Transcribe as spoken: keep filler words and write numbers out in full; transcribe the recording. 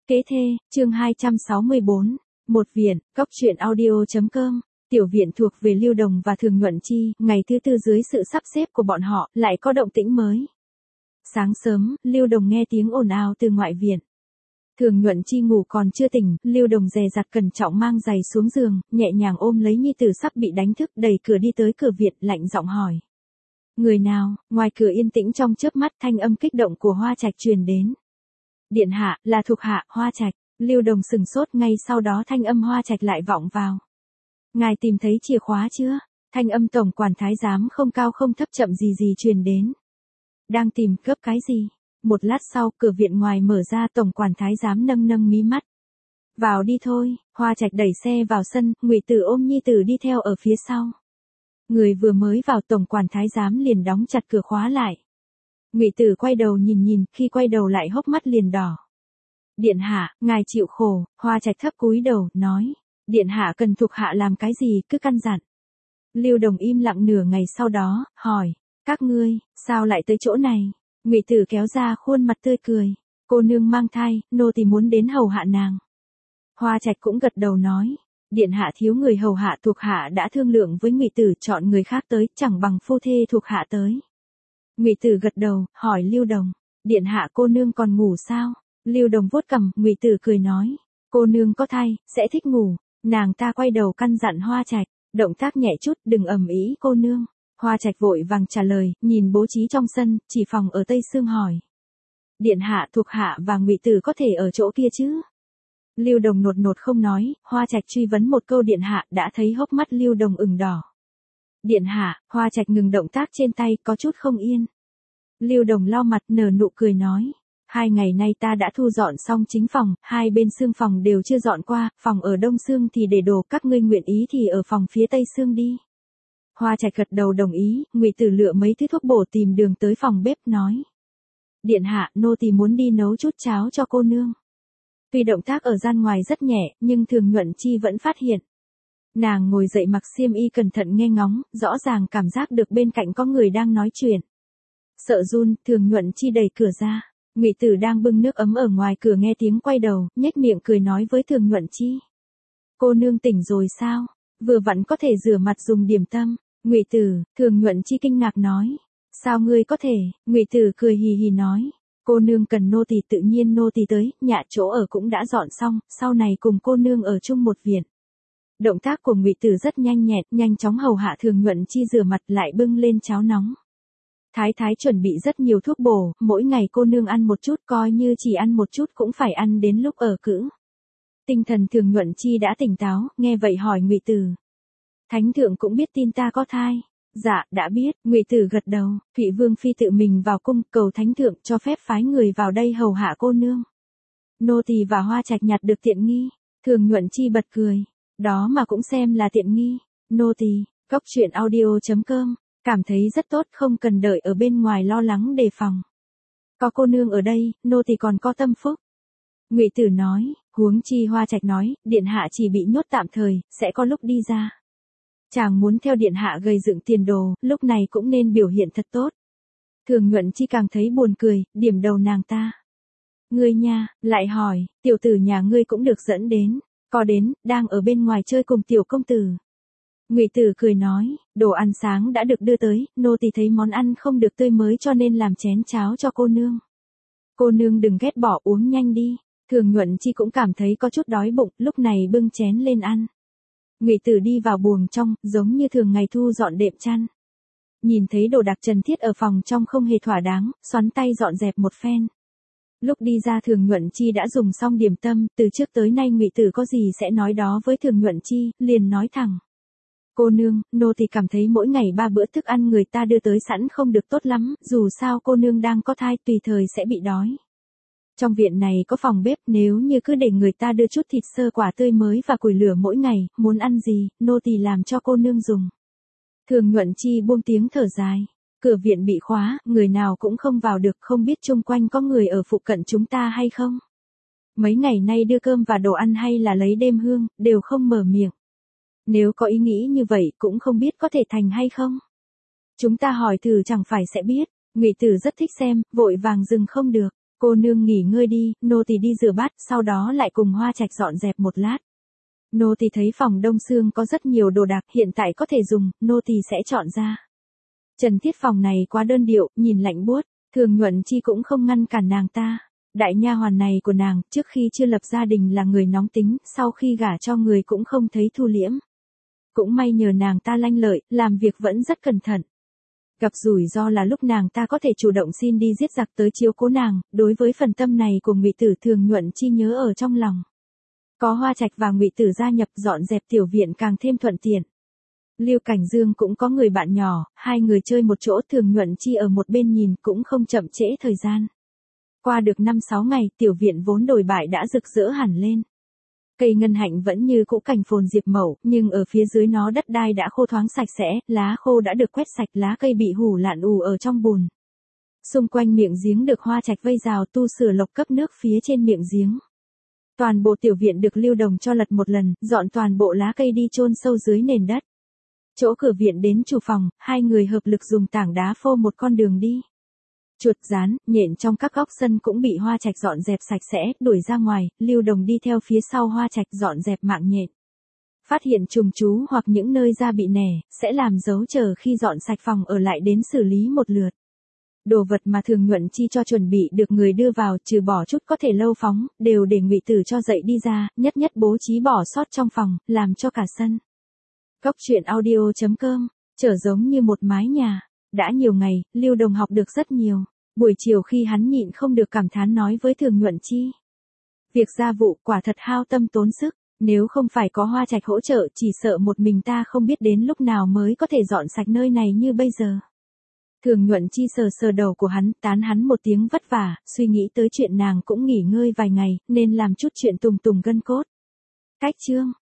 Kế thê, chương hai trăm sáu mươi bốn. Một viện, cóc truyện audio.com. Tiểu viện thuộc về Lưu Đồng và Thường Nhuận Chi, ngày thứ tư dưới sự sắp xếp của bọn họ, lại có động tĩnh mới. Sáng sớm, Lưu Đồng nghe tiếng ồn ào từ ngoại viện. Thường Nhuận Chi ngủ còn chưa tỉnh, Lưu Đồng dè dặt cẩn trọng mang giày xuống giường, nhẹ nhàng ôm lấy nhi tử sắp bị đánh thức, đẩy cửa đi tới cửa viện, lạnh giọng hỏi. Người nào? Ngoài cửa yên tĩnh trong chớp mắt, thanh âm kích động của Hoa Trạch truyền đến. Điện hạ, là thuộc hạ, Hoa Trạch. Lưu Đồng sừng sốt, ngay sau đó thanh âm Hoa Trạch lại vọng vào. Ngài tìm thấy chìa khóa chưa? Thanh âm tổng quản thái giám không cao không thấp chậm gì gì truyền đến. Đang tìm, gấp cái gì? Một lát sau, cửa viện ngoài mở ra, tổng quản thái giám nâng nâng mí mắt. Vào đi thôi. Hoa Trạch đẩy xe vào sân, Ngụy Tử ôm nhi tử đi theo ở phía sau. Người vừa mới vào, tổng quản thái giám liền đóng chặt cửa khóa lại. Ngụy Tử quay đầu nhìn nhìn, khi quay đầu lại hốc mắt liền đỏ. Điện hạ, ngài chịu khổ. Hoa Trạch thấp cúi đầu, nói. Điện hạ cần thuộc hạ làm cái gì, cứ căn dặn. Lưu Đồng im lặng nửa ngày sau đó, hỏi. Các ngươi, sao lại tới chỗ này? Ngụy Tử kéo ra khuôn mặt tươi cười. Cô nương mang thai, nô tỳ muốn đến hầu hạ nàng. Hoa Trạch cũng gật đầu nói. Điện hạ thiếu người hầu hạ, thuộc hạ đã thương lượng với Ngụy Tử, chọn người khác tới, chẳng bằng phu thê thuộc hạ tới. Ngụy Tử gật đầu, hỏi Lưu Đồng. Điện hạ, cô nương còn ngủ sao? Lưu Đồng vuốt cằm, Ngụy Tử cười nói. Cô nương có thai, sẽ thích ngủ. Nàng ta quay đầu căn dặn Hoa Trạch. Động tác nhẹ chút, đừng ầm ĩ cô nương. Hoa Trạch vội vàng trả lời, nhìn bố trí trong sân, chỉ phòng ở Tây Sương hỏi. Điện hạ, thuộc hạ và Ngụy Tử có thể ở chỗ kia chứ? Lưu Đồng nột nột không nói, Hoa Trạch truy vấn một câu điện hạ, đã thấy hốc mắt Lưu Đồng ửng đỏ. Điện hạ, Hoa Trạch ngừng động tác trên tay, có chút không yên. Lưu Đồng lau mặt, nở nụ cười nói. Hai ngày nay ta đã thu dọn xong chính phòng, hai bên Sương phòng đều chưa dọn qua, phòng ở Đông Sương thì để đồ, các ngươi nguyện ý thì ở phòng phía Tây Sương đi. Hoa Trạch gật đầu đồng ý, Ngụy Tử lựa mấy thứ thuốc bổ tìm đường tới phòng bếp nói. Điện hạ, nô tỳ muốn đi nấu chút cháo cho cô nương. Tuy động tác ở gian ngoài rất nhẹ, nhưng Thường Nhuận Chi vẫn phát hiện. Nàng ngồi dậy mặc xiêm y cẩn thận nghe ngóng, rõ ràng cảm giác được bên cạnh có người đang nói chuyện. Sợ run, Thường Nhuận Chi đẩy cửa ra. Ngụy Tử đang bưng nước ấm ở ngoài cửa nghe tiếng quay đầu, nhếch miệng cười nói với Thường Nhuận Chi. Cô nương tỉnh rồi sao? Vừa vặn có thể rửa mặt dùng điểm tâm. Ngụy Tử, Thường Nhuận Chi kinh ngạc nói. Sao ngươi có thể? Ngụy Tử cười hì hì nói. Cô nương cần nô tỳ tự nhiên nô tỳ tới, nhà chỗ ở cũng đã dọn xong, sau này cùng cô nương ở chung một viện. Động tác của Ngụy Tử rất nhanh nhẹn, nhanh chóng hầu hạ Thường Nhuận Chi rửa mặt lại bưng lên cháo nóng. Thái thái chuẩn bị rất nhiều thuốc bổ, mỗi ngày cô nương ăn một chút, coi như chỉ ăn một chút cũng phải ăn đến lúc ở cữ. Tinh thần Thường Nhuận Chi đã tỉnh táo, nghe vậy hỏi Ngụy Tử. Thánh thượng cũng biết tin ta có thai. Dạ, đã biết. Ngụy Tử gật đầu. Thụy Vương phi tự mình vào cung, cầu thánh thượng cho phép phái người vào đây hầu hạ cô nương. Nô tỳ và Hoa Trạch nhặt được tiện nghi. Thường Nhuận Chi bật cười. Đó mà cũng xem là tiện nghi. Nô tỳ, cóc truyện audio.com, cảm thấy rất tốt, không cần đợi ở bên ngoài lo lắng đề phòng. Có cô nương ở đây, nô tỳ còn có tâm phúc. Ngụy Tử nói. Huống chi Hoa Trạch nói, điện hạ chỉ bị nhốt tạm thời, sẽ có lúc đi ra. Chàng muốn theo điện hạ gây dựng tiền đồ, lúc này cũng nên biểu hiện thật tốt. Thường Nhuận Chi càng thấy buồn cười, điểm đầu nàng ta. Ngươi nha, lại hỏi, tiểu tử nhà ngươi cũng được dẫn đến. Có đến, đang ở bên ngoài chơi cùng tiểu công tử. Ngụy Tử cười nói, đồ ăn sáng đã được đưa tới, nô tỳ thấy món ăn không được tươi mới cho nên làm chén cháo cho cô nương. Cô nương đừng ghét bỏ, uống nhanh đi. Thường Nhuận Chi cũng cảm thấy có chút đói bụng, lúc này bưng chén lên ăn. Ngụy Tử đi vào buồng trong, giống như thường ngày thu dọn đệm chăn. Nhìn thấy đồ đạc trần thiết ở phòng trong không hề thỏa đáng, xoắn tay dọn dẹp một phen. Lúc đi ra Thường Nhuận Chi đã dùng xong điểm tâm, từ trước tới nay Ngụy Tử có gì sẽ nói đó với Thường Nhuận Chi, liền nói thẳng. Cô nương, nô tỳ cảm thấy mỗi ngày ba bữa thức ăn người ta đưa tới sẵn không được tốt lắm, dù sao cô nương đang có thai tùy thời sẽ bị đói. Trong viện này có phòng bếp, nếu như cứ để người ta đưa chút thịt sơ quả tươi mới và củi lửa mỗi ngày, muốn ăn gì, nô tỳ làm cho cô nương dùng. Thường Nhuận Chi buông tiếng thở dài. Cửa viện bị khóa, người nào cũng không vào được, không biết chung quanh có người ở phụ cận chúng ta hay không. Mấy ngày nay đưa cơm và đồ ăn hay là lấy đêm hương, đều không mở miệng. Nếu có ý nghĩ như vậy cũng không biết có thể thành hay không. Chúng ta hỏi thử chẳng phải sẽ biết. Ngụy Tử rất thích xem, vội vàng dừng không được. Cô nương nghỉ ngơi đi, nô tỳ đi rửa bát, sau đó lại cùng Hoa Trạch dọn dẹp một lát. Nô tỳ thấy phòng đông xương có rất nhiều đồ đạc hiện tại có thể dùng, nô tỳ sẽ chọn ra. Trần Thiết phòng này quá đơn điệu, nhìn lạnh buốt, Thường Nhuận Chi cũng không ngăn cản nàng ta. Đại nha hoàn này của nàng, trước khi chưa lập gia đình là người nóng tính, sau khi gả cho người cũng không thấy thu liễm. Cũng may nhờ nàng ta lanh lợi, làm việc vẫn rất cẩn thận. Gặp rủi ro là lúc nàng ta có thể chủ động xin đi giết giặc tới chiếu cố nàng, đối với phần tâm này của Ngụy Tử Thường Nhuận Chi nhớ ở trong lòng. Có Hoa Trạch và Ngụy Tử gia nhập dọn dẹp tiểu viện càng thêm thuận tiện. Lưu Cảnh Dương cũng có người bạn nhỏ, hai người chơi một chỗ, Thường Nhuận Chi ở một bên nhìn cũng không chậm trễ thời gian. Qua được năm sáu ngày, tiểu viện vốn đồi bại đã rực rỡ hẳn lên. Cây ngân hạnh vẫn như cũ cành phồn diệp mẩu, nhưng ở phía dưới nó đất đai đã khô thoáng sạch sẽ, lá khô đã được quét sạch, lá cây bị hủ lạn ù ở trong bùn. Xung quanh miệng giếng được Hoa Trạch vây rào, tu sửa lộc cấp nước phía trên miệng giếng. Toàn bộ tiểu viện được Lưu Đồng cho lật một lần, dọn toàn bộ lá cây đi chôn sâu dưới nền đất. Chỗ cửa viện đến chủ phòng, hai người hợp lực dùng tảng đá phô một con đường đi. Chuột rán, nhện trong các góc sân cũng bị Hoa Trạch dọn dẹp sạch sẽ, đuổi ra ngoài, Lưu Đồng đi theo phía sau Hoa Trạch dọn dẹp mạng nhện. Phát hiện trùng trú hoặc những nơi da bị nẻ, sẽ làm dấu chờ khi dọn sạch phòng ở lại đến xử lý một lượt. Đồ vật mà Thường Nhuận Chi cho chuẩn bị được người đưa vào, trừ bỏ chút có thể lâu phóng, đều để Ngụy Tử cho dậy đi ra, nhất nhất bố trí bỏ sót trong phòng, làm cho cả sân. Cốc truyện audio chấm com, trở giống như một mái nhà. Đã nhiều ngày, Lưu Đồng học được rất nhiều. Buổi chiều khi hắn nhịn không được cảm thán nói với Thường Nhuận Chi. Việc gia vụ quả thật hao tâm tốn sức, nếu không phải có Hoa Trạch hỗ trợ chỉ sợ một mình ta không biết đến lúc nào mới có thể dọn sạch nơi này như bây giờ. Thường Nhuận Chi sờ sờ đầu của hắn, tán hắn một tiếng vất vả, suy nghĩ tới chuyện nàng cũng nghỉ ngơi vài ngày, nên làm chút chuyện tùng tùng gân cốt. Cách chương.